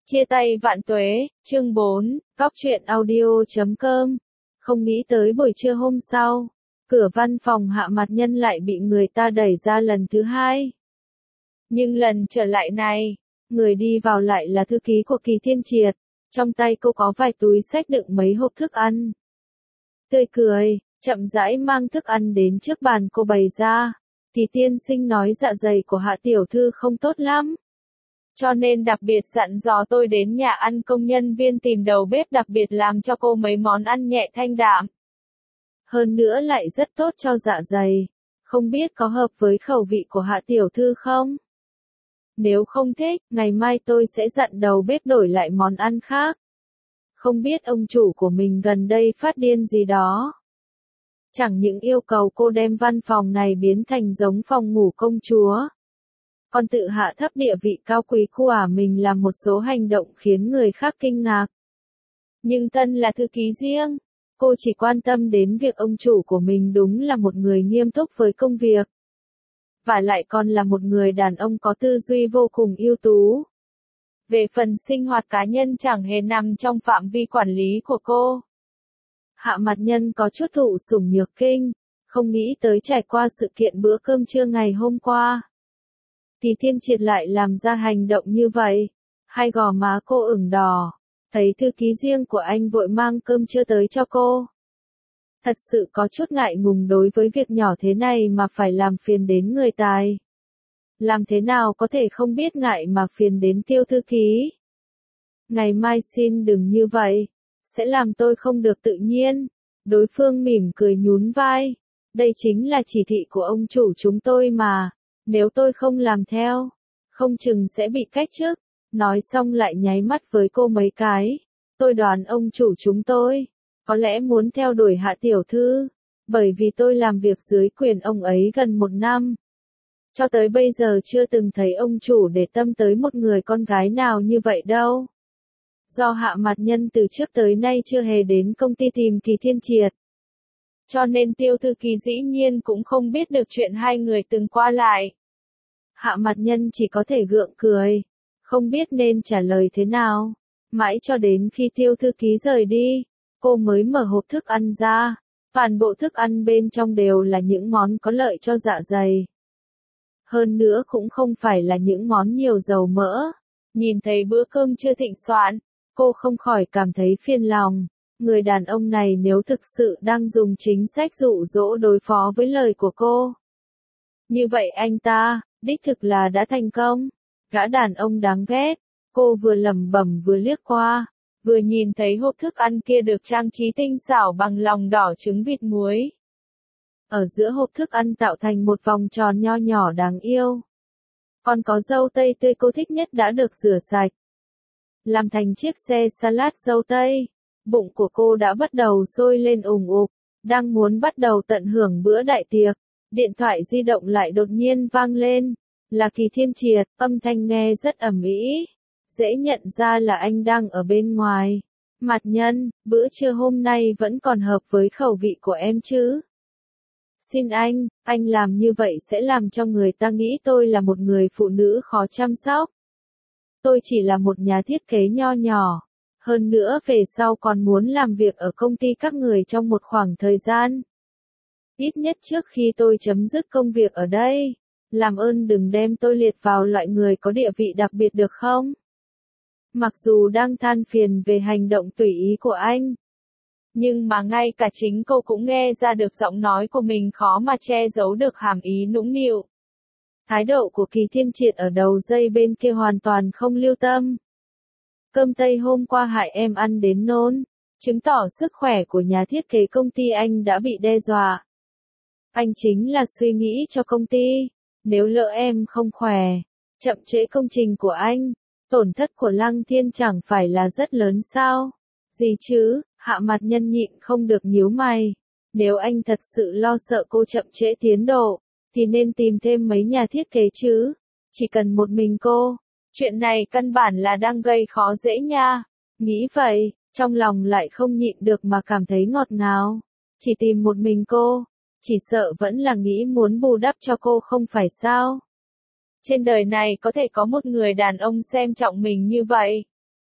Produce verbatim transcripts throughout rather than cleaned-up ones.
Chia tay vạn tuế, chương bốn, góc truyện audio chấm com. Không nghĩ tới buổi trưa hôm sau, cửa văn phòng Hạ Mạt Nhân lại bị người ta đẩy ra lần thứ hai. Nhưng lần trở lại này, người đi vào lại là thư ký của Kỳ Thiên Triệt, trong tay cô có vài túi xách đựng mấy hộp thức ăn. Tươi cười, chậm rãi mang thức ăn đến trước bàn cô bày ra. Kỳ tiên sinh nói dạ dày của Hạ tiểu thư không tốt lắm, cho nên đặc biệt dặn dò tôi đến nhà ăn công nhân viên tìm đầu bếp đặc biệt làm cho cô mấy món ăn nhẹ thanh đạm. Hơn nữa lại rất tốt cho dạ dày, không biết có hợp với khẩu vị của Hạ tiểu thư không? Nếu không thích, ngày mai tôi sẽ dặn đầu bếp đổi lại món ăn khác. Không biết ông chủ của mình gần đây phát điên gì đó. Chẳng những yêu cầu cô đem văn phòng này biến thành giống phòng ngủ công chúa, còn tự hạ thấp địa vị cao quý của mình làm một số hành động khiến người khác kinh ngạc. Nhưng thân là thư ký riêng, cô chỉ quan tâm đến việc ông chủ của mình đúng là một người nghiêm túc với công việc. Và lại còn là một người đàn ông có tư duy vô cùng ưu tú. Về phần sinh hoạt cá nhân chẳng hề nằm trong phạm vi quản lý của cô. Hạ Mạt Nhân có chút thụ sủng nhược kinh, không nghĩ tới trải qua sự kiện bữa cơm trưa ngày hôm qua, Kỳ Thiên Triệt lại làm ra hành động như vậy. Hai gò má cô ửng đỏ, thấy thư ký riêng của anh vội mang cơm trưa tới cho cô. Thật sự có chút ngại ngùng đối với việc nhỏ thế này mà phải làm phiền đến người tài. Làm thế nào có thể không biết ngại mà phiền đến Tiêu thư ký. Ngày mai xin đừng như vậy, sẽ làm tôi không được tự nhiên. Đối phương mỉm cười nhún vai. Đây chính là chỉ thị của ông chủ chúng tôi mà. Nếu tôi không làm theo, không chừng sẽ bị cách chức. Nói xong lại nháy mắt với cô mấy cái. Tôi đoán ông chủ chúng tôi có lẽ muốn theo đuổi Hạ tiểu thư, bởi vì tôi làm việc dưới quyền ông ấy gần một năm. Cho tới bây giờ chưa từng thấy ông chủ để tâm tới một người con gái nào như vậy đâu. Do Hạ Mạt Nhân từ trước tới nay chưa hề đến công ty tìm Kỳ Thiên Triệt, cho nên Tiêu thư ký dĩ nhiên cũng không biết được chuyện hai người từng qua lại. Hạ Mạt Nhân chỉ có thể gượng cười, không biết nên trả lời thế nào. Mãi cho đến khi Tiêu thư ký rời đi, cô mới mở hộp thức ăn ra. Toàn bộ thức ăn bên trong đều là những món có lợi cho dạ dày. Hơn nữa cũng không phải là những món nhiều dầu mỡ. Nhìn thấy bữa cơm chưa thịnh soạn, cô không khỏi cảm thấy phiền lòng. Người đàn ông này nếu thực sự đang dùng chính sách dụ dỗ đối phó với lời của cô, như vậy anh ta, đích thực là đã thành công. Gã đàn ông đáng ghét. Cô vừa lẩm bẩm vừa liếc qua, vừa nhìn thấy hộp thức ăn kia được trang trí tinh xảo bằng lòng đỏ trứng vịt muối. Ở giữa hộp thức ăn tạo thành một vòng tròn nho nhỏ đáng yêu. Còn có dâu tây tươi cô thích nhất đã được rửa sạch, làm thành chiếc xe salad dâu tây. Bụng của cô đã bắt đầu sôi lên ùng ục, đang muốn bắt đầu tận hưởng bữa đại tiệc. Điện thoại di động lại đột nhiên vang lên. Là Kỳ Thiên Triệt, âm thanh nghe rất ầm ĩ. Dễ nhận ra là anh đang ở bên ngoài. Mạt Nhân, bữa trưa hôm nay vẫn còn hợp với khẩu vị của em chứ? Xin anh, anh làm như vậy sẽ làm cho người ta nghĩ tôi là một người phụ nữ khó chăm sóc. Tôi chỉ là một nhà thiết kế nho nhỏ. Hơn nữa về sau còn muốn làm việc ở công ty các người trong một khoảng thời gian. Ít nhất trước khi tôi chấm dứt công việc ở đây. Làm ơn đừng đem tôi liệt vào loại người có địa vị đặc biệt được không? Mặc dù đang than phiền về hành động tùy ý của anh, nhưng mà ngay cả chính cô cũng nghe ra được giọng nói của mình khó mà che giấu được hàm ý nũng nịu. Thái độ của Kỳ Thiên Triệt ở đầu dây bên kia hoàn toàn không lưu tâm. Cơm tây hôm qua hại em ăn đến nôn, chứng tỏ sức khỏe của nhà thiết kế công ty anh đã bị đe dọa. Anh chính là suy nghĩ cho công ty. Nếu lỡ em không khỏe, chậm trễ công trình của anh, tổn thất của Lăng Thiên chẳng phải là rất lớn sao? Gì chứ? Hạ Mạt Nhân nhịn không được nhíu mày. Nếu anh thật sự lo sợ cô chậm trễ tiến độ, thì nên tìm thêm mấy nhà thiết kế chứ. Chỉ cần một mình cô, chuyện này căn bản là đang gây khó dễ nha. Nghĩ vậy, trong lòng lại không nhịn được mà cảm thấy ngọt ngào. Chỉ tìm một mình cô, chỉ sợ vẫn là nghĩ muốn bù đắp cho cô không phải sao? Trên đời này có thể có một người đàn ông xem trọng mình như vậy.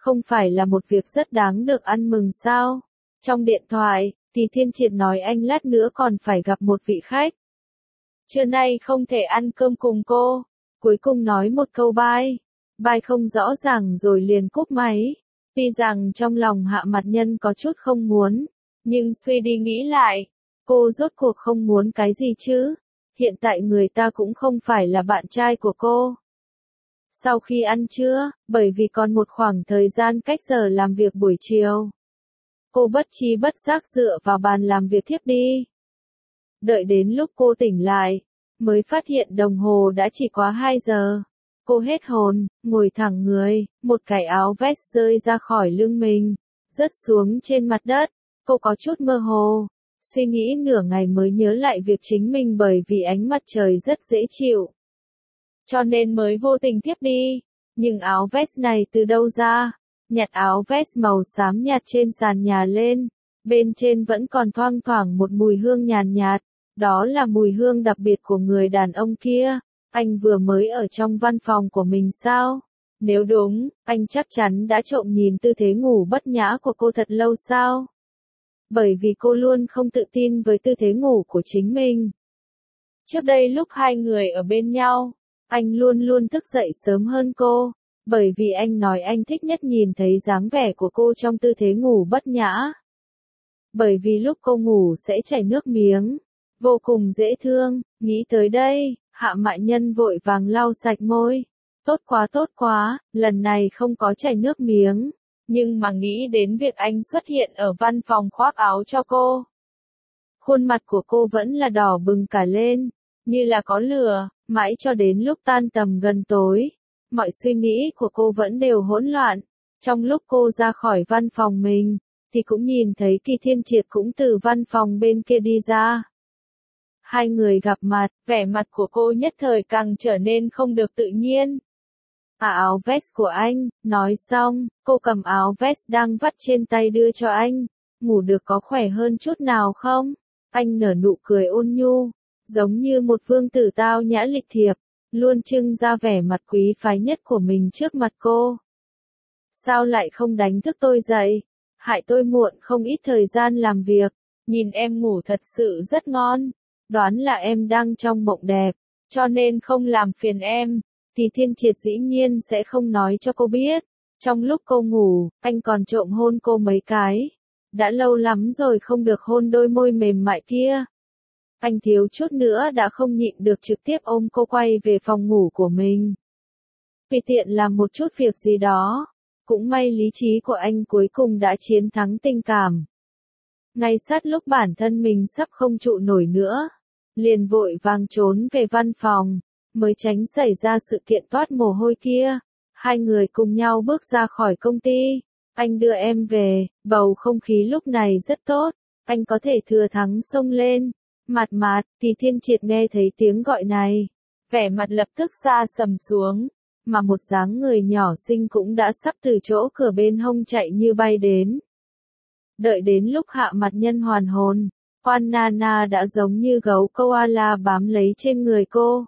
Không phải là một việc rất đáng được ăn mừng sao? Trong điện thoại, Tỷ Thiên Triệt nói anh lát nữa còn phải gặp một vị khách. Trưa nay không thể ăn cơm cùng cô. Cuối cùng nói một câu bye. Bye không rõ ràng rồi liền cúp máy. Tuy rằng trong lòng Hạ Mặt Nhân có chút không muốn, nhưng suy đi nghĩ lại, cô rốt cuộc không muốn cái gì chứ? Hiện tại người ta cũng không phải là bạn trai của cô. Sau khi ăn trưa, bởi vì còn một khoảng thời gian cách giờ làm việc buổi chiều, cô bất tri bất giác dựa vào bàn làm việc thiếp đi. Đợi đến lúc cô tỉnh lại, mới phát hiện đồng hồ đã chỉ quá hai giờ. Cô hết hồn, ngồi thẳng người, một cái áo vest rơi ra khỏi lưng mình, rớt xuống trên mặt đất. Cô có chút mơ hồ, suy nghĩ nửa ngày mới nhớ lại việc chính mình bởi vì ánh mặt trời rất dễ chịu, cho nên mới vô tình thiếp đi. Nhưng áo vest này từ đâu ra? Nhặt áo vest màu xám nhạt trên sàn nhà lên, bên trên vẫn còn thoang thoảng một mùi hương nhàn nhạt, đó là mùi hương đặc biệt của người đàn ông kia. Anh vừa mới ở trong văn phòng của mình sao? Nếu đúng, anh chắc chắn đã trộm nhìn tư thế ngủ bất nhã của cô thật lâu sao? Bởi vì cô luôn không tự tin với tư thế ngủ của chính mình. Trước đây lúc hai người ở bên nhau, anh luôn luôn thức dậy sớm hơn cô, bởi vì anh nói anh thích nhất nhìn thấy dáng vẻ của cô trong tư thế ngủ bất nhã. Bởi vì lúc cô ngủ sẽ chảy nước miếng, vô cùng dễ thương. Nghĩ tới đây, Hạ Mại Nhân vội vàng lau sạch môi. Tốt quá tốt quá, lần này không có chảy nước miếng. Nhưng mà nghĩ đến việc anh xuất hiện ở văn phòng khoác áo cho cô, khuôn mặt của cô vẫn là đỏ bừng cả lên, như là có lửa. Mãi cho đến lúc tan tầm gần tối, mọi suy nghĩ của cô vẫn đều hỗn loạn. Trong lúc cô ra khỏi văn phòng mình, thì cũng nhìn thấy Kỳ Thiên Triệt cũng từ văn phòng bên kia đi ra. Hai người gặp mặt, vẻ mặt của cô nhất thời càng trở nên không được tự nhiên. À, áo vest của anh. Nói xong, cô cầm áo vest đang vắt trên tay đưa cho anh. Ngủ được có khỏe hơn chút nào không? Anh nở nụ cười ôn nhu, giống như một vương tử tao nhã lịch thiệp, luôn trưng ra vẻ mặt quý phái nhất của mình trước mặt cô. Sao lại không đánh thức tôi dậy? Hại tôi muộn không ít thời gian làm việc. Nhìn em ngủ thật sự rất ngon. Đoán là em đang trong mộng đẹp, cho nên không làm phiền em. Thì Thiên Triệt dĩ nhiên sẽ không nói cho cô biết. Trong lúc cô ngủ, anh còn trộm hôn cô mấy cái. Đã lâu lắm rồi không được hôn đôi môi mềm mại kia. Anh thiếu chút nữa đã không nhịn được trực tiếp ôm cô quay về phòng ngủ của mình. Vì tiện làm một chút việc gì đó. Cũng may lý trí của anh cuối cùng đã chiến thắng tình cảm. Ngay sát lúc bản thân mình sắp không trụ nổi nữa, liền vội vàng trốn về văn phòng, mới tránh xảy ra sự kiện toát mồ hôi kia. Hai người cùng nhau bước ra khỏi công ty. Anh đưa em về, bầu không khí lúc này rất tốt. Anh có thể thừa thắng xông lên. Mạt Mạt, thì Thiên Triệt nghe thấy tiếng gọi này, vẻ mặt lập tức xa sầm xuống, mà một dáng người nhỏ xinh cũng đã sắp từ chỗ cửa bên hông chạy như bay đến. Đợi đến lúc Hạ Mặt Nhân hoàn hồn, Quan Nana đã giống như gấu koala bám lấy trên người cô.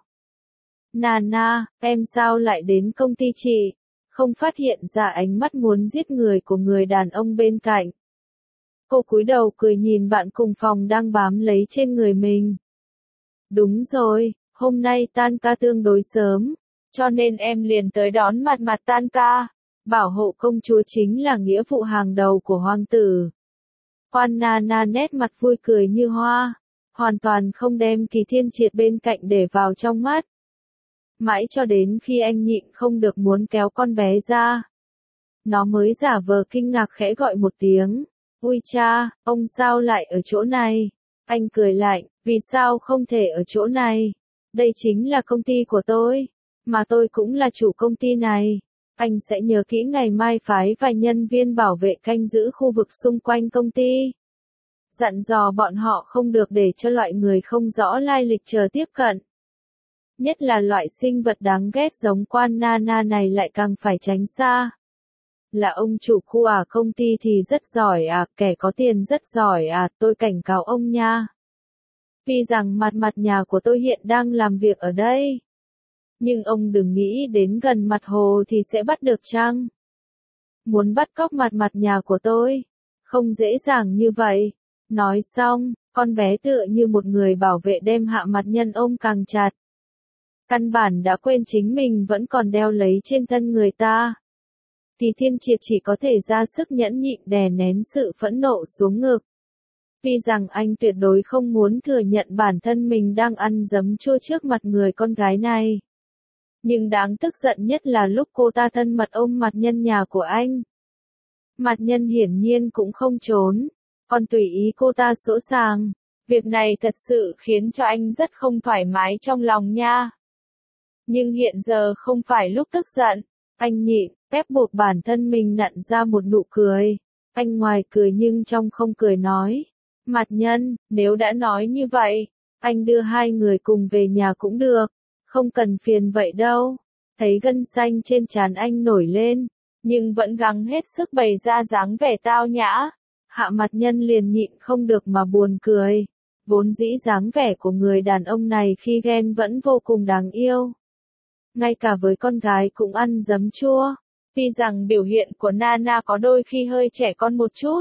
Nana, em sao lại đến công ty chị? Không phát hiện ra ánh mắt muốn giết người của người đàn ông bên cạnh. Cô cúi đầu cười nhìn bạn cùng phòng đang bám lấy trên người mình. Đúng rồi, hôm nay tan ca tương đối sớm, cho nên em liền tới đón Mạt Mạt tan ca. Bảo hộ công chúa chính là nghĩa vụ hàng đầu của hoàng tử. Quan Nana nét mặt vui cười như hoa, hoàn toàn không đem Kỳ Thiên Triệt bên cạnh để vào trong mắt. Mãi cho đến khi anh nhịn không được muốn kéo con bé ra, nó mới giả vờ kinh ngạc khẽ gọi một tiếng. Ui cha, ông sao lại ở chỗ này? Anh cười lạnh, vì sao không thể ở chỗ này? Đây chính là công ty của tôi, mà tôi cũng là chủ công ty này. Anh sẽ nhớ kỹ ngày mai phái vài nhân viên bảo vệ canh giữ khu vực xung quanh công ty. Dặn dò bọn họ không được để cho loại người không rõ lai lịch chờ tiếp cận. Nhất là loại sinh vật đáng ghét giống Quan Nana này lại càng phải tránh xa. Là ông chủ khu à, công ty thì rất giỏi à, kẻ có tiền rất giỏi à, tôi cảnh cáo ông nha. Vì rằng mặt mặt nhà của tôi hiện đang làm việc ở đây. Nhưng ông đừng nghĩ đến gần mặt hồ thì sẽ bắt được chăng? muốn bắt cóc mặt mặt nhà của tôi. Không dễ dàng như vậy. Nói xong, con bé tựa như một người bảo vệ đem Hạ Mặt Nhân ôm càng chặt. Căn bản đã quên chính mình vẫn còn đeo lấy trên thân người ta. Thì Thiên Triệt chỉ có thể ra sức nhẫn nhịn đè nén sự phẫn nộ xuống ngực. Tuy rằng anh tuyệt đối không muốn thừa nhận bản thân mình đang ăn giấm chua trước mặt người con gái này. Nhưng đáng tức giận nhất là lúc cô ta thân mật ôm Mặt Nhân nhà của anh. Mặt Nhân hiển nhiên cũng không trốn, còn tùy ý cô ta sỗ sàng. Việc này thật sự khiến cho anh rất không thoải mái trong lòng nha. Nhưng hiện giờ không phải lúc tức giận, anh nhịn, ép buộc bản thân mình nặn ra một nụ cười. Anh ngoài cười nhưng trong không cười nói. Mặt Nhân, nếu đã nói như vậy, anh đưa hai người cùng về nhà cũng được, không cần phiền vậy đâu. Thấy gân xanh trên trán anh nổi lên, nhưng vẫn gắng hết sức bày ra dáng vẻ tao nhã. Hạ Mặt Nhân liền nhịn không được mà buồn cười. Vốn dĩ dáng vẻ của người đàn ông này khi ghen vẫn vô cùng đáng yêu. Ngay cả với con gái cũng ăn giấm chua. Tuy rằng biểu hiện của Nana có đôi khi hơi trẻ con một chút,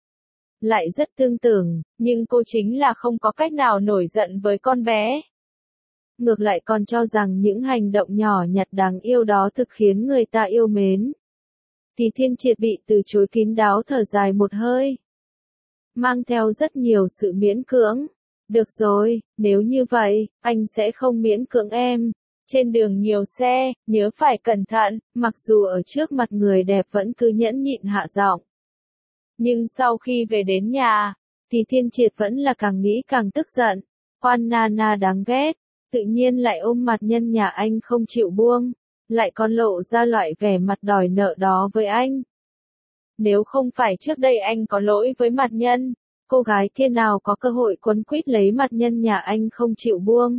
lại rất tương tưởng, nhưng cô chính là không có cách nào nổi giận với con bé. Ngược lại còn cho rằng những hành động nhỏ nhặt đáng yêu đó thực khiến người ta yêu mến. Thì Thiên Triệt bị từ chối kín đáo thở dài một hơi, mang theo rất nhiều sự miễn cưỡng. Được rồi, nếu như vậy, anh sẽ không miễn cưỡng em. Trên đường nhiều xe, nhớ phải cẩn thận, mặc dù ở trước mặt người đẹp vẫn cứ nhẫn nhịn hạ giọng. Nhưng sau khi về đến nhà, thì Thiên Triệt vẫn là càng nghĩ càng tức giận. Oan Nana đáng ghét, tự nhiên lại ôm Mặt Nhân nhà anh không chịu buông, lại còn lộ ra loại vẻ mặt đòi nợ đó với anh. Nếu không phải trước đây anh có lỗi với Mặt Nhân, cô gái kia nào có cơ hội quấn quýt lấy Mặt Nhân nhà anh không chịu buông.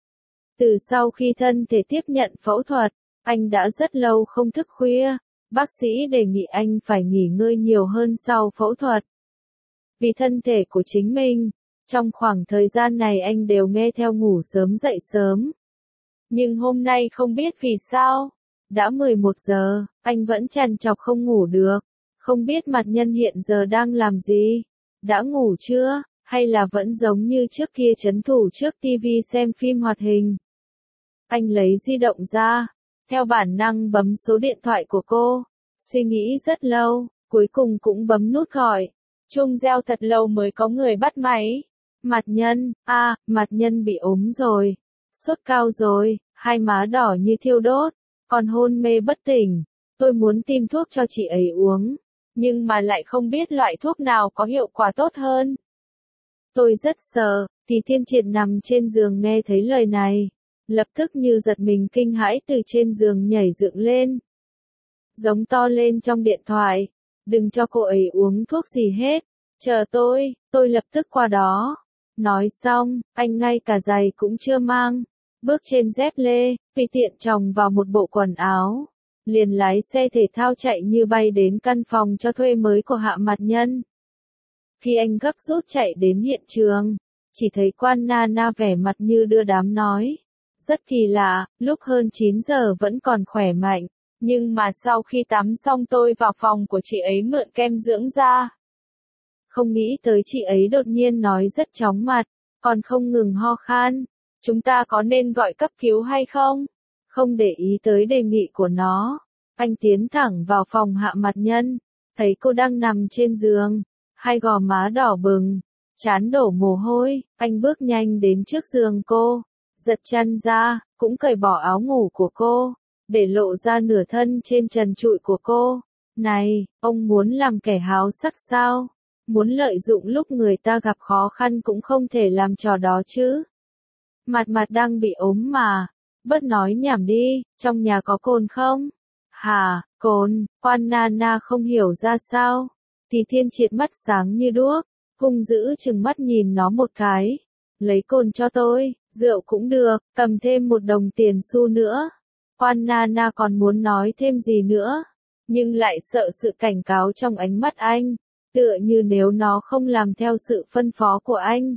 Từ sau khi thân thể tiếp nhận phẫu thuật, anh đã rất lâu không thức khuya. Bác sĩ đề nghị anh phải nghỉ ngơi nhiều hơn sau phẫu thuật. Vì thân thể của chính mình, trong khoảng thời gian này anh đều nghe theo ngủ sớm dậy sớm. Nhưng hôm nay không biết vì sao, đã mười một giờ, anh vẫn trằn trọc không ngủ được. Không biết Mặt Nhân hiện giờ đang làm gì? Đã ngủ chưa? Hay là vẫn giống như trước kia trấn thủ trước tivi xem phim hoạt hình? Anh lấy di động ra, theo bản năng bấm số điện thoại của cô. Suy nghĩ rất lâu, cuối cùng cũng bấm nút gọi. Chuông reo thật lâu mới có người bắt máy. Mặt Nhân, a, à, Mặt Nhân bị ốm rồi. Sốt cao rồi, hai má đỏ như thiêu đốt, còn hôn mê bất tỉnh. Tôi muốn tìm thuốc cho chị ấy uống, nhưng mà lại không biết loại thuốc nào có hiệu quả tốt hơn. Tôi rất sợ. Thì Thiên Triệt nằm trên giường nghe thấy lời này, lập tức như giật mình kinh hãi từ trên giường nhảy dựng lên. Giống to lên trong điện thoại, đừng cho cô ấy uống thuốc gì hết, chờ tôi, tôi lập tức qua đó. Nói xong, anh ngay cả giày cũng chưa mang, bước trên dép lê, tùy tiện chồng vào một bộ quần áo, liền lái xe thể thao chạy như bay đến căn phòng cho thuê mới của Hạ Mặt Nhân. Khi anh gấp rút chạy đến hiện trường, chỉ thấy Quan Nana vẻ mặt như đưa đám nói. Rất kỳ lạ, lúc hơn chín giờ vẫn còn khỏe mạnh, nhưng mà sau khi tắm xong tôi vào phòng của chị ấy mượn kem dưỡng da. Không nghĩ tới chị ấy đột nhiên nói rất chóng mặt, còn không ngừng ho khan. Chúng ta có nên gọi cấp cứu hay không? Không để ý tới đề nghị của nó, anh tiến thẳng vào phòng Hạ Mặt Nhân, thấy cô đang nằm trên giường, hai gò má đỏ bừng, trán đổ mồ hôi, anh bước nhanh đến trước giường cô, giật chăn ra, cũng cởi bỏ áo ngủ của cô, để lộ ra nửa thân trên trần trụi của cô. Này, ông muốn làm kẻ háo sắc sao? Muốn lợi dụng lúc người ta gặp khó khăn cũng không thể làm trò đó chứ. Mặt Mặt đang bị ốm mà. Bớt nói nhảm đi, trong nhà có cồn không? Hả, cồn? Quan Nana không hiểu ra sao. Thì Thiên Triệt mắt sáng như đuốc, hung dữ chừng mắt nhìn nó một cái. Lấy cồn cho tôi, rượu cũng được, cầm thêm một đồng tiền xu nữa. Quan Nana còn muốn nói thêm gì nữa, nhưng lại sợ sự cảnh cáo trong ánh mắt anh, tựa như nếu nó không làm theo sự phân phó của anh,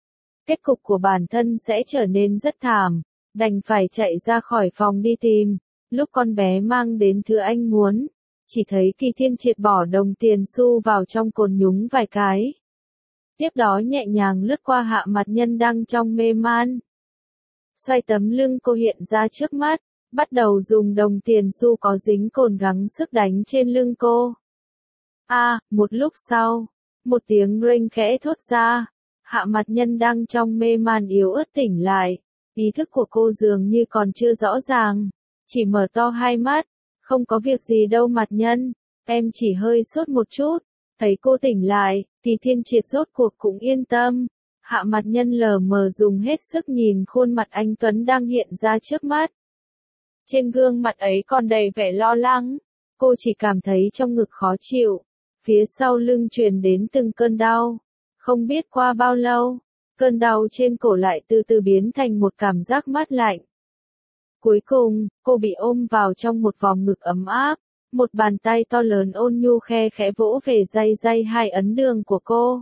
kết cục của bản thân sẽ trở nên rất thảm, đành phải chạy ra khỏi phòng đi tìm. Lúc con bé mang đến thứ anh muốn, chỉ thấy Kỳ Thiên Triệt bỏ đồng tiền xu vào trong cồn nhúng vài cái. Tiếp đó nhẹ nhàng lướt qua Hạ Mặt Nhân đang trong mê man. Xoay tấm lưng cô hiện ra trước mắt, bắt đầu dùng đồng tiền xu có dính cồn gắng sức đánh trên lưng cô. A, à, một lúc sau, một tiếng rên khẽ thốt ra, Hạ Mặt Nhân đang trong mê man yếu ớt tỉnh lại, ý thức của cô dường như còn chưa rõ ràng, chỉ mở to hai mắt, không có việc gì đâu Mặt Nhân, em chỉ hơi sốt một chút, thấy cô tỉnh lại, Kỳ Thiên Triệt rốt cuộc cũng yên tâm. Hạ Mặt Nhân lờ mờ dùng hết sức nhìn khuôn mặt anh Tuấn đang hiện ra trước mắt. Trên gương mặt ấy còn đầy vẻ lo lắng, cô chỉ cảm thấy trong ngực khó chịu, phía sau lưng truyền đến từng cơn đau. Không biết qua bao lâu, cơn đau trên cổ lại từ từ biến thành một cảm giác mát lạnh. Cuối cùng, cô bị ôm vào trong một vòng ngực ấm áp, một bàn tay to lớn ôn nhu khe khẽ vỗ về day day hai ấn đường của cô.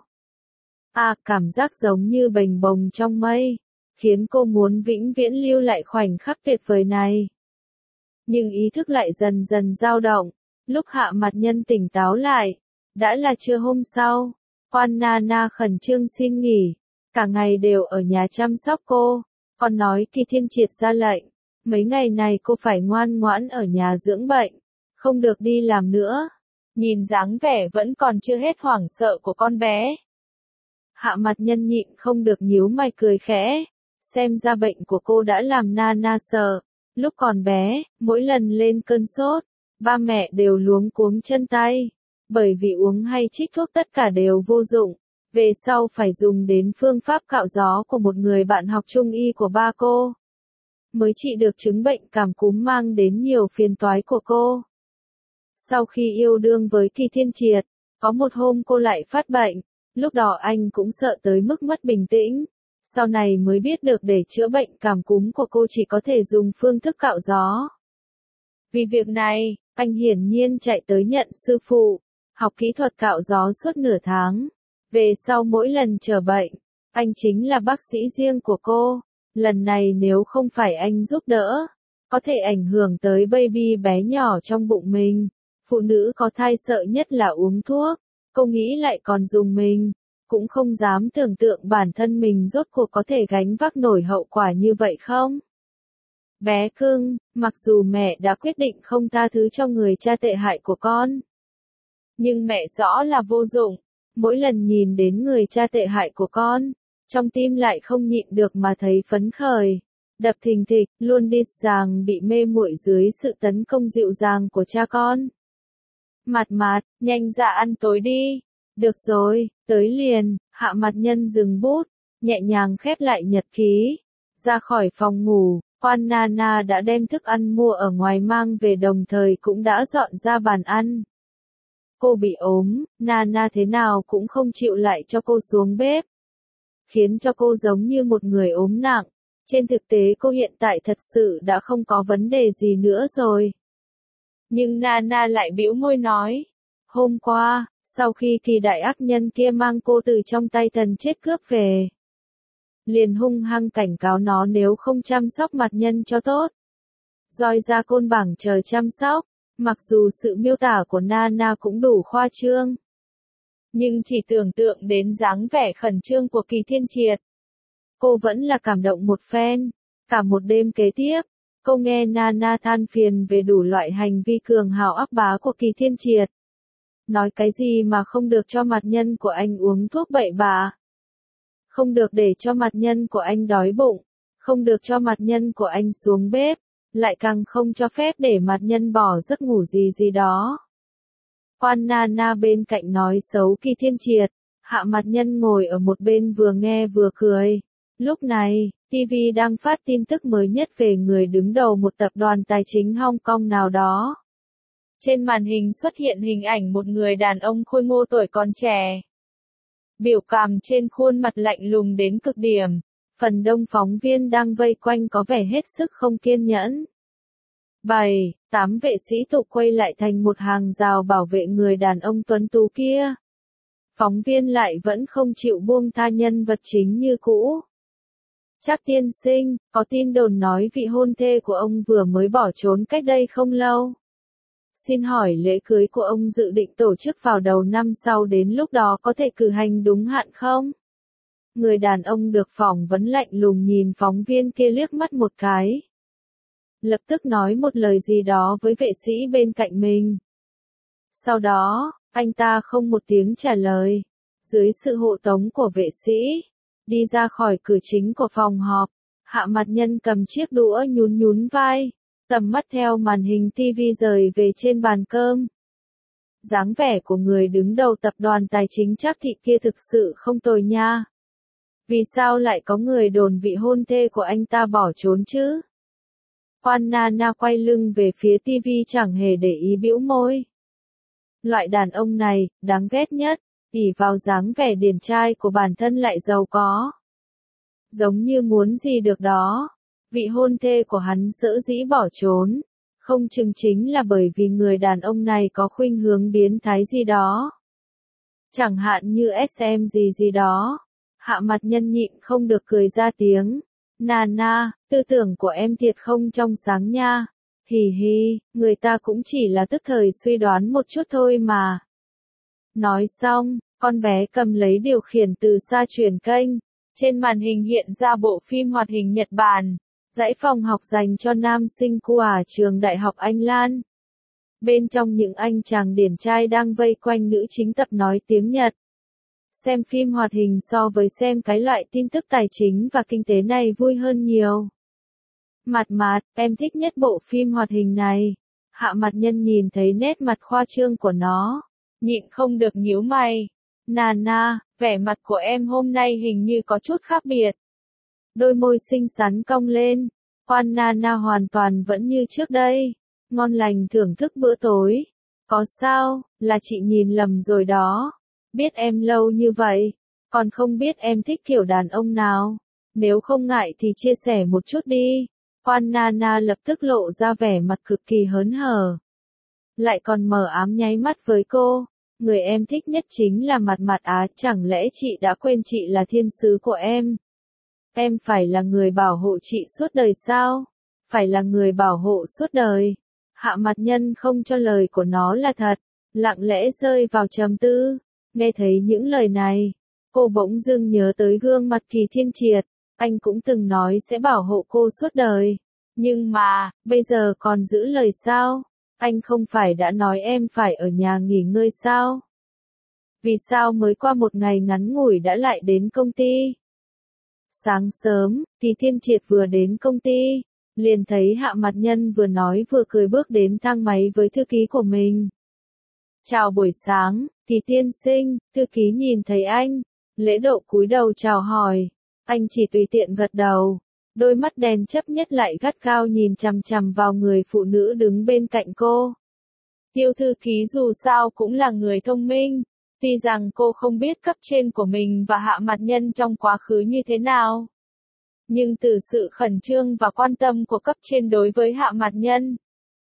À, cảm giác giống như bềnh bồng trong mây, khiến cô muốn vĩnh viễn lưu lại khoảnh khắc tuyệt vời này. Nhưng ý thức lại dần dần dao động, lúc Hạ Mặt Nhân tỉnh táo lại, đã là trưa hôm sau. Quan Nana khẩn trương xin nghỉ, cả ngày đều ở nhà chăm sóc cô, còn nói Kỳ Thiên Triệt ra lệnh, mấy ngày này cô phải ngoan ngoãn ở nhà dưỡng bệnh, không được đi làm nữa. Nhìn dáng vẻ vẫn còn chưa hết hoảng sợ của con bé, Hạ Mặt Nhân nhịn không được nhíu mày cười khẽ, xem ra bệnh của cô đã làm Nana sợ. Lúc còn bé, mỗi lần lên cơn sốt, ba mẹ đều luống cuống chân tay, bởi vì uống hay trích thuốc tất cả đều vô dụng. Về sau phải dùng đến phương pháp cạo gió của một người bạn học trung y của ba cô, mới trị được chứng bệnh cảm cúm mang đến nhiều phiền toái của cô. Sau khi yêu đương với Kỳ Thiên Triệt, có một hôm cô lại phát bệnh, lúc đó anh cũng sợ tới mức mất bình tĩnh. Sau này mới biết được để chữa bệnh cảm cúm của cô chỉ có thể dùng phương thức cạo gió. Vì việc này, anh hiển nhiên chạy tới nhận sư phụ, học kỹ thuật cạo gió suốt nửa tháng. Về sau mỗi lần chữa bệnh, anh chính là bác sĩ riêng của cô. Lần này nếu không phải anh giúp đỡ, có thể ảnh hưởng tới baby bé nhỏ trong bụng mình. Phụ nữ có thai sợ nhất là uống thuốc, cô nghĩ lại còn dùng mình. Cũng không dám tưởng tượng bản thân mình rốt cuộc có thể gánh vác nổi hậu quả như vậy không? Bé cưng, mặc dù mẹ đã quyết định không tha thứ cho người cha tệ hại của con, nhưng mẹ rõ là vô dụng. Mỗi lần nhìn đến người cha tệ hại của con, trong tim lại không nhịn được mà thấy phấn khởi, đập thình thịch, luôn đi rằng bị mê muội dưới sự tấn công dịu dàng của cha con. Mặt Mặt, nhanh ra ăn tối đi. Được rồi, tới liền. Hạ Mặt Nhân dừng bút, nhẹ nhàng khép lại nhật ký. Ra khỏi phòng ngủ, Quan Nana đã đem thức ăn mua ở ngoài mang về, đồng thời cũng đã dọn ra bàn ăn. Cô bị ốm, Nana thế nào cũng không chịu lại cho cô xuống bếp, khiến cho cô giống như một người ốm nặng. Trên thực tế cô hiện tại thật sự đã không có vấn đề gì nữa rồi. Nhưng Nana lại bĩu môi nói, hôm qua, sau khi Kỳ đại ác nhân kia mang cô từ trong tay thần chết cướp về, liền hung hăng cảnh cáo nó nếu không chăm sóc Mặt Nhân cho tốt, roi ra côn bảng chờ chăm sóc. Mặc dù sự miêu tả của Nana cũng đủ khoa trương, nhưng chỉ tưởng tượng đến dáng vẻ khẩn trương của Kỳ Thiên Triệt, cô vẫn là cảm động một phen. Cả một đêm kế tiếp, cô nghe Nana than phiền về đủ loại hành vi cường hào áp bá của Kỳ Thiên Triệt. Nói cái gì mà không được cho Mặt Nhân của anh uống thuốc bậy bạ, không được để cho Mặt Nhân của anh đói bụng, không được cho Mặt Nhân của anh xuống bếp, lại càng không cho phép để Mặt Nhân bỏ giấc ngủ gì gì đó. Quan Nana bên cạnh nói xấu Kỳ Thiên Triệt, Hạ Mặt Nhân ngồi ở một bên vừa nghe vừa cười. Lúc này, ti vi đang phát tin tức mới nhất về người đứng đầu một tập đoàn tài chính Hong Kong nào đó. Trên màn hình xuất hiện hình ảnh một người đàn ông khôi ngô tuổi còn trẻ. Biểu cảm trên khuôn mặt lạnh lùng đến cực điểm. Phần đông phóng viên đang vây quanh có vẻ hết sức không kiên nhẫn. Bảy, tám vệ sĩ tụ quay lại thành một hàng rào bảo vệ người đàn ông tuấn tú kia. Phóng viên lại vẫn không chịu buông tha nhân vật chính như cũ. Trác tiên sinh, có tin đồn nói vị hôn thê của ông vừa mới bỏ trốn cách đây không lâu. Xin hỏi lễ cưới của ông dự định tổ chức vào đầu năm sau, đến lúc đó có thể cử hành đúng hạn không? Người đàn ông được phỏng vấn lạnh lùng nhìn phóng viên kia liếc mắt một cái. Lập tức nói một lời gì đó với vệ sĩ bên cạnh mình. Sau đó, anh ta không một tiếng trả lời. Dưới sự hộ tống của vệ sĩ, đi ra khỏi cửa chính của phòng họp, Hạ Mạt Nhân cầm chiếc đũa nhún nhún vai, tầm mắt theo màn hình tivi rời về trên bàn cơm. Dáng vẻ của người đứng đầu tập đoàn tài chính Trác Thị kia thực sự không tồi nha. Vì sao lại có người đồn vị hôn thê của anh ta bỏ trốn chứ? Quan Nana quay lưng về phía tivi chẳng hề để ý bĩu môi. Loại đàn ông này, đáng ghét nhất, ỷ vào dáng vẻ điển trai của bản thân lại giàu có. Giống như muốn gì được đó. Vị hôn thê của hắn sở dĩ bỏ trốn, không chừng chính là bởi vì người đàn ông này có khuynh hướng biến thái gì đó. Chẳng hạn như ét em gì gì đó. Hạ Mạt Nhân nhịn không được cười ra tiếng. Nana, tư tưởng của em thiệt không trong sáng nha. Hì hì, người ta cũng chỉ là tức thời suy đoán một chút thôi mà. Nói xong, con bé cầm lấy điều khiển từ xa chuyển kênh. Trên màn hình hiện ra bộ phim hoạt hình Nhật Bản, dãy phòng học dành cho nam sinh của trường đại học Anh Lan. Bên trong những anh chàng điển trai đang vây quanh nữ chính tập nói tiếng Nhật. Xem phim hoạt hình so với xem cái loại tin tức tài chính và kinh tế này vui hơn nhiều. Mạt Mạt, em thích nhất bộ phim hoạt hình này. Hạ Mạt Nhân nhìn thấy nét mặt khoa trương của nó, nhịn không được nhíu mày. Nana, vẻ mặt của em hôm nay hình như có chút khác biệt. Đôi môi xinh xắn cong lên, Quan Nana hoàn toàn vẫn như trước đây, ngon lành thưởng thức bữa tối. Có sao, là chị nhìn lầm rồi đó. Biết em lâu như vậy, còn không biết em thích kiểu đàn ông nào. Nếu không ngại thì chia sẻ một chút đi. Quan Nana lập tức lộ ra vẻ mặt cực kỳ hớn hở. Lại còn mờ ám nháy mắt với cô. Người em thích nhất chính là Mạt Mạt á, chẳng lẽ chị đã quên chị là thiên sứ của em? Em phải là người bảo hộ chị suốt đời sao? Phải là người bảo hộ suốt đời. Hạ Mạt Nhân không cho lời của nó là thật, lặng lẽ rơi vào trầm tư. Nghe thấy những lời này, cô bỗng dưng nhớ tới gương mặt Kỳ Thiên Triệt. Anh cũng từng nói sẽ bảo hộ cô suốt đời. Nhưng mà, bây giờ còn giữ lời sao? Anh không phải đã nói em phải ở nhà nghỉ ngơi sao? Vì sao mới qua một ngày ngắn ngủi đã lại đến công ty? Sáng sớm, Kỳ Thiên Triệt vừa đến công ty, liền thấy Hạ Mạt Nhân vừa nói vừa cười bước đến thang máy với thư ký của mình. Chào buổi sáng, Kỳ tiên sinh. Thư ký nhìn thấy anh, lễ độ cúi đầu chào hỏi. Anh chỉ tùy tiện gật đầu, đôi mắt đen chấp nhất lại gắt gao nhìn chằm chằm vào người phụ nữ đứng bên cạnh cô. Tiêu thư ký dù sao cũng là người thông minh, tuy rằng cô không biết cấp trên của mình và Hạ Mạt Nhân trong quá khứ như thế nào. Nhưng từ sự khẩn trương và quan tâm của cấp trên đối với Hạ Mạt Nhân,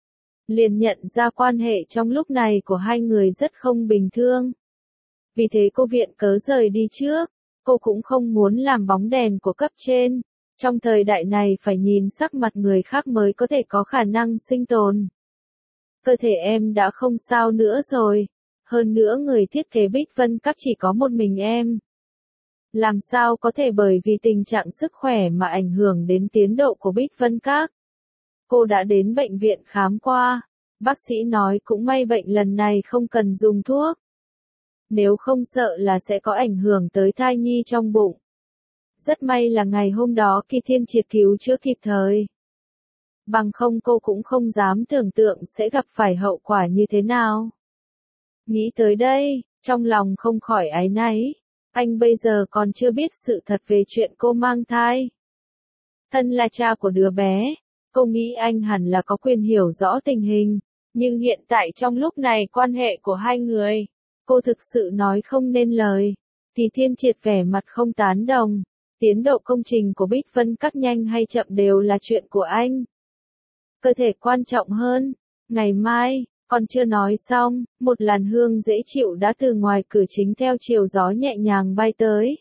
liền nhận ra quan hệ trong lúc này của hai người rất không bình thường. Vì thế cô viện cớ rời đi trước, cô cũng không muốn làm bóng đèn của cấp trên. Trong thời đại này phải nhìn sắc mặt người khác mới có thể có khả năng sinh tồn. Cơ thể em đã không sao nữa rồi. Hơn nữa người thiết kế Bích Vân Các chỉ có một mình em. Làm sao có thể bởi vì tình trạng sức khỏe mà ảnh hưởng đến tiến độ của Bích Vân Các. Cô đã đến bệnh viện khám qua. Bác sĩ nói cũng may bệnh lần này không cần dùng thuốc. Nếu không sợ là sẽ có ảnh hưởng tới thai nhi trong bụng. Rất may là ngày hôm đó Kỳ Thiên Triệt cứu chữa kịp thời. Bằng không cô cũng không dám tưởng tượng sẽ gặp phải hậu quả như thế nào. Nghĩ tới đây, trong lòng không khỏi áy náy. Anh bây giờ còn chưa biết sự thật về chuyện cô mang thai. Thân là cha của đứa bé, cô nghĩ anh hẳn là có quyền hiểu rõ tình hình. Nhưng hiện tại trong lúc này quan hệ của hai người, cô thực sự nói không nên lời. Kỳ Thiên Triệt vẻ mặt không tán đồng. Tiến độ công trình của Bích Vân Các nhanh hay chậm đều là chuyện của anh. Cơ thể quan trọng hơn. Ngày mai, còn chưa nói xong, một làn hương dễ chịu đã từ ngoài cửa chính theo chiều gió nhẹ nhàng bay tới.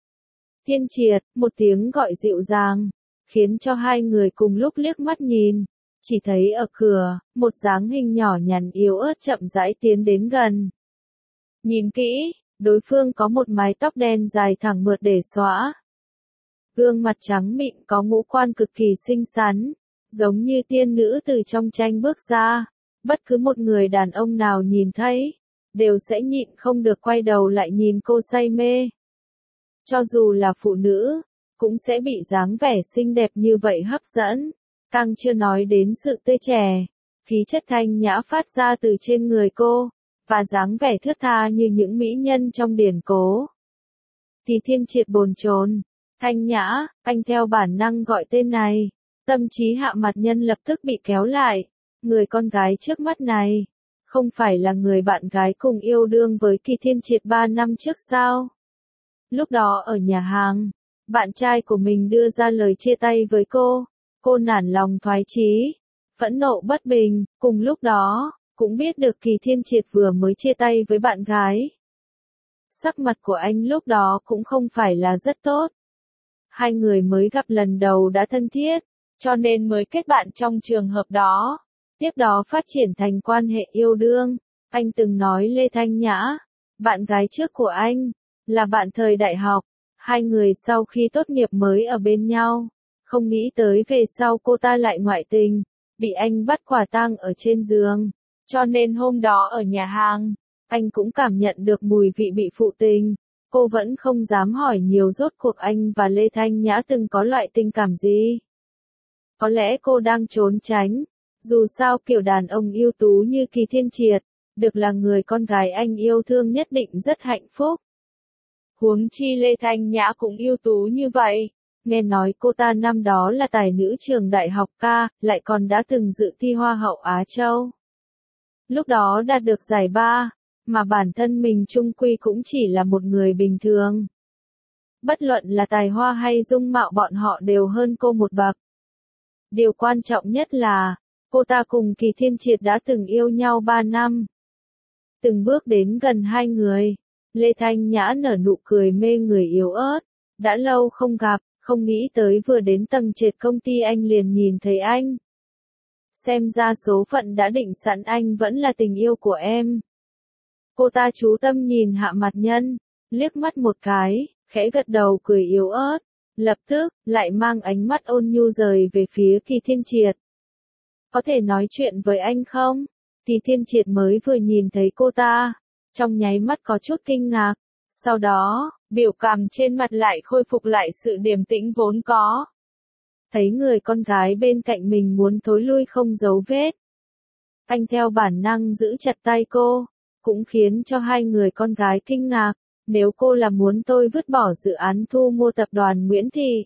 Thiên Triệt, một tiếng gọi dịu dàng, khiến cho hai người cùng lúc liếc mắt nhìn. chỉ thấy ở cửa, một dáng hình nhỏ nhắn yếu ớt chậm rãi tiến đến gần. Nhìn kỹ, đối phương có một mái tóc đen dài thẳng mượt để xõa. Gương mặt trắng mịn có ngũ quan cực kỳ xinh xắn, giống như tiên nữ từ trong tranh bước ra. Bất cứ một người đàn ông nào nhìn thấy, đều sẽ nhịn không được quay đầu lại nhìn cô say mê. Cho dù là phụ nữ, cũng sẽ bị dáng vẻ xinh đẹp như vậy hấp dẫn. Càng chưa nói đến sự tươi trẻ, khí chất thanh nhã phát ra từ trên người cô, và dáng vẻ thướt tha như những mỹ nhân trong điển cố. Thì Thiên Triệt bồn chồn, Thanh Nhã, anh theo bản năng gọi tên này, tâm trí Hạ Mặt Nhân lập tức bị kéo lại. Người con gái trước mắt này, không phải là người bạn gái cùng yêu đương với Kỳ Thiên Triệt ba năm trước sao? Lúc đó ở nhà hàng, bạn trai của mình đưa ra lời chia tay với cô, cô nản lòng thoái chí, phẫn nộ bất bình, cùng lúc đó, cũng biết được Kỳ Thiên Triệt vừa mới chia tay với bạn gái. Sắc mặt của anh lúc đó cũng không phải là rất tốt. Hai người mới gặp lần đầu đã thân thiết, cho nên mới kết bạn trong trường hợp đó. Tiếp đó phát triển thành quan hệ yêu đương. Anh từng nói Lê Thanh Nhã, bạn gái trước của anh, là bạn thời đại học. Hai người sau khi tốt nghiệp mới ở bên nhau. Không nghĩ tới về sau cô ta lại ngoại tình, bị anh bắt quả tang ở trên giường. Cho nên hôm đó ở nhà hàng, anh cũng cảm nhận được mùi vị bị phụ tình. Cô vẫn không dám hỏi nhiều rốt cuộc anh và Lê Thanh Nhã từng có loại tình cảm gì. Có lẽ cô đang trốn tránh. Dù sao kiểu đàn ông ưu tú như Kỳ Thiên Triệt, được là người con gái anh yêu thương nhất định rất hạnh phúc. Huống chi Lê Thanh Nhã cũng ưu tú như vậy. Nghe nói cô ta năm đó là tài nữ trường đại học ca, lại còn đã từng dự thi Hoa hậu Á Châu. Lúc đó đạt được giải ba, mà bản thân mình chung quy cũng chỉ là một người bình thường. Bất luận là tài hoa hay dung mạo bọn họ đều hơn cô một bậc. Điều quan trọng nhất là, cô ta cùng Kỳ Thiên Triệt đã từng yêu nhau ba năm. Từng bước đến gần hai người, Lê Thanh Nhã nở nụ cười mê người yếu ớt. Đã lâu không gặp, không nghĩ tới vừa đến tầng trệt công ty anh liền nhìn thấy anh. Xem ra số phận đã định sẵn anh vẫn là tình yêu của em. Cô ta chú tâm nhìn Hạ Mặt Nhân, liếc mắt một cái, khẽ gật đầu cười yếu ớt. Lập tức, lại mang ánh mắt ôn nhu rời về phía Kỳ Thiên Triệt. Có thể nói chuyện với anh không? Kỳ Thiên Triệt mới vừa nhìn thấy cô ta, trong nháy mắt có chút kinh ngạc. Sau đó, biểu cảm trên mặt lại khôi phục lại sự điềm tĩnh vốn có. Thấy người con gái bên cạnh mình muốn thối lui không giấu vết. Anh theo bản năng giữ chặt tay cô, cũng khiến cho hai người con gái kinh ngạc. Nếu cô là muốn tôi vứt bỏ dự án thu mua tập đoàn Nguyễn Thị,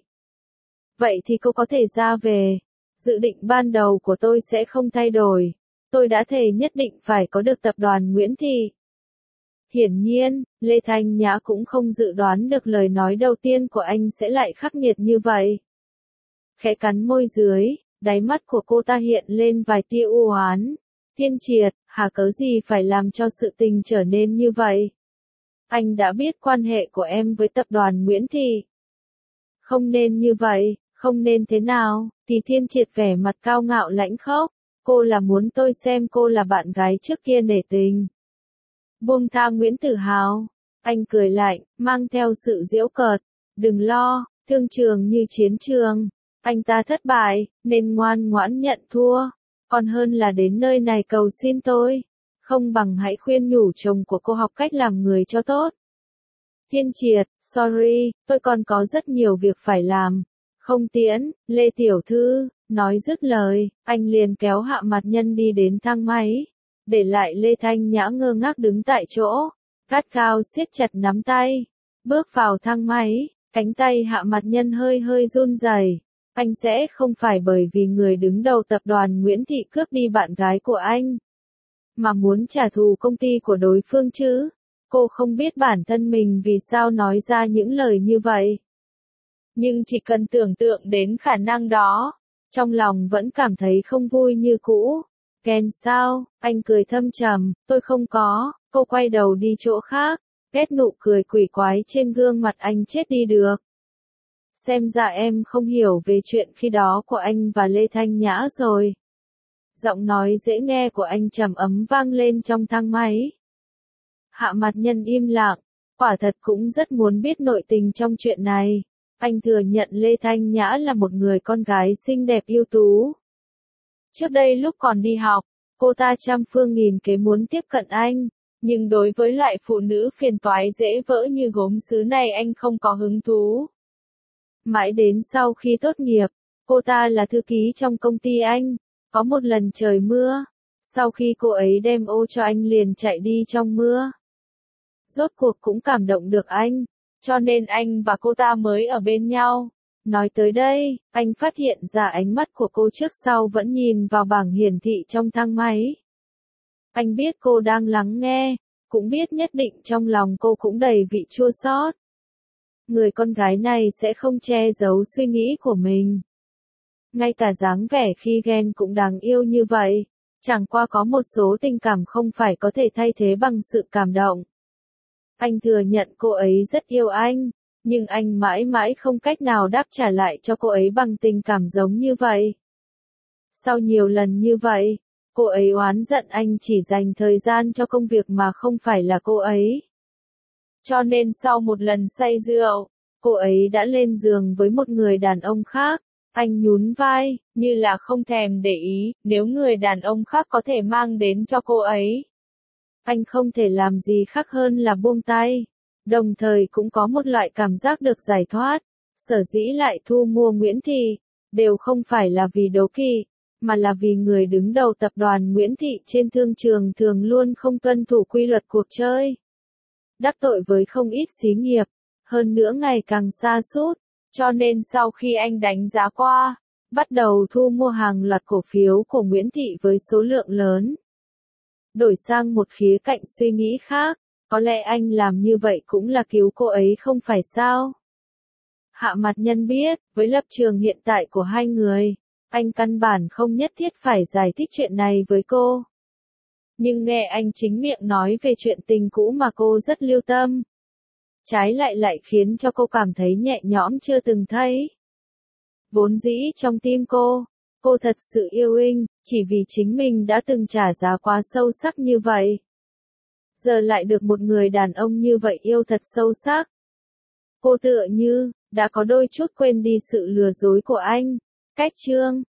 vậy thì cô có thể ra về. Dự định ban đầu của tôi sẽ không thay đổi. Tôi đã thề nhất định phải có được tập đoàn Nguyễn Thị. Hiển nhiên, Lê Thanh Nhã cũng không dự đoán được lời nói đầu tiên của anh sẽ lại khắc nghiệt như vậy. Khẽ cắn môi dưới, đáy mắt của cô ta hiện lên vài tia u oán. Thiên Triệt, hà cớ gì phải làm cho sự tình trở nên như vậy? Anh đã biết quan hệ của em với tập đoàn Nguyễn Thị. Không nên như vậy, không nên thế nào, thì Thiên Triệt vẻ mặt cao ngạo lãnh khốc. Cô là muốn tôi xem cô là bạn gái trước kia nể tình. Buông tha Nguyễn Tử Hào. Anh cười lạnh, mang theo sự giễu cợt. Đừng lo, thương trường như chiến trường. Anh ta thất bại, nên ngoan ngoãn nhận thua. Còn hơn là đến nơi này cầu xin tôi. Không bằng hãy khuyên nhủ chồng của cô học cách làm người cho tốt. Thiên Triệt, sorry, tôi còn có rất nhiều việc phải làm. Không tiễn, Lê Tiểu Thư, nói dứt lời, anh liền kéo Hạ Mặt Nhân đi đến thang máy. Để lại Lê Thanh Nhã ngơ ngác đứng tại chỗ, gắt gao siết chặt nắm tay. Bước vào thang máy, cánh tay Hạ Mặt Nhân hơi hơi run rẩy. Anh sẽ không phải bởi vì người đứng đầu tập đoàn Nguyễn Thị cướp đi bạn gái của anh, mà muốn trả thù công ty của đối phương chứ. Cô không biết bản thân mình vì sao nói ra những lời như vậy. Nhưng chỉ cần tưởng tượng đến khả năng đó, trong lòng vẫn cảm thấy không vui như cũ. Ken sao, anh cười thâm trầm, tôi không có, cô quay đầu đi chỗ khác, ghét nụ cười quỷ quái trên gương mặt anh chết đi được. Xem ra em không hiểu về chuyện khi đó của anh và Lê Thanh Nhã rồi. Giọng nói dễ nghe của anh trầm ấm vang lên trong thang máy. Hạ Mạt Nhân im lặng, quả thật cũng rất muốn biết nội tình trong chuyện này. Anh thừa nhận Lê Thanh Nhã là một người con gái xinh đẹp ưu tú. Trước đây lúc còn đi học, cô ta trăm phương nghìn kế muốn tiếp cận anh, nhưng đối với loại phụ nữ phiền toái dễ vỡ như gốm sứ này anh không có hứng thú. Mãi đến sau khi tốt nghiệp, cô ta là thư ký trong công ty anh, có một lần trời mưa, sau khi cô ấy đem ô cho anh liền chạy đi trong mưa. Rốt cuộc cũng cảm động được anh, cho nên anh và cô ta mới ở bên nhau. Nói tới đây, anh phát hiện ra ánh mắt của cô trước sau vẫn nhìn vào bảng hiển thị trong thang máy. Anh biết cô đang lắng nghe, cũng biết nhất định trong lòng cô cũng đầy vị chua xót. Người con gái này sẽ không che giấu suy nghĩ của mình. Ngay cả dáng vẻ khi ghen cũng đáng yêu như vậy, chẳng qua có một số tình cảm không phải có thể thay thế bằng sự cảm động. Anh thừa nhận cô ấy rất yêu anh, nhưng anh mãi mãi không cách nào đáp trả lại cho cô ấy bằng tình cảm giống như vậy. Sau nhiều lần như vậy, cô ấy oán giận anh chỉ dành thời gian cho công việc mà không phải là cô ấy. Cho nên sau một lần say rượu, cô ấy đã lên giường với một người đàn ông khác. Anh nhún vai, như là không thèm để ý, nếu người đàn ông khác có thể mang đến cho cô ấy. Anh không thể làm gì khác hơn là buông tay, đồng thời cũng có một loại cảm giác được giải thoát. Sở dĩ lại thu mua Nguyễn Thị, đều không phải là vì đố kỵ, mà là vì người đứng đầu tập đoàn Nguyễn Thị trên thương trường thường luôn không tuân thủ quy luật cuộc chơi. Đắc tội với không ít xí nghiệp, hơn nữa ngày càng sa sút, cho nên sau khi anh đánh giá qua, bắt đầu thu mua hàng loạt cổ phiếu của Nguyễn Thị với số lượng lớn. Đổi sang một khía cạnh suy nghĩ khác, có lẽ anh làm như vậy cũng là cứu cô ấy không phải sao? Hạ Mạt Nhân biết, với lập trường hiện tại của hai người, anh căn bản không nhất thiết phải giải thích chuyện này với cô. Nhưng nghe anh chính miệng nói về chuyện tình cũ mà cô rất lưu tâm, trái lại lại khiến cho cô cảm thấy nhẹ nhõm chưa từng thấy. Vốn dĩ trong tim cô, cô thật sự yêu anh, chỉ vì chính mình đã từng trả giá quá sâu sắc như vậy. Giờ lại được một người đàn ông như vậy yêu thật sâu sắc. Cô tựa như, đã có đôi chút quên đi sự lừa dối của anh. Cách chương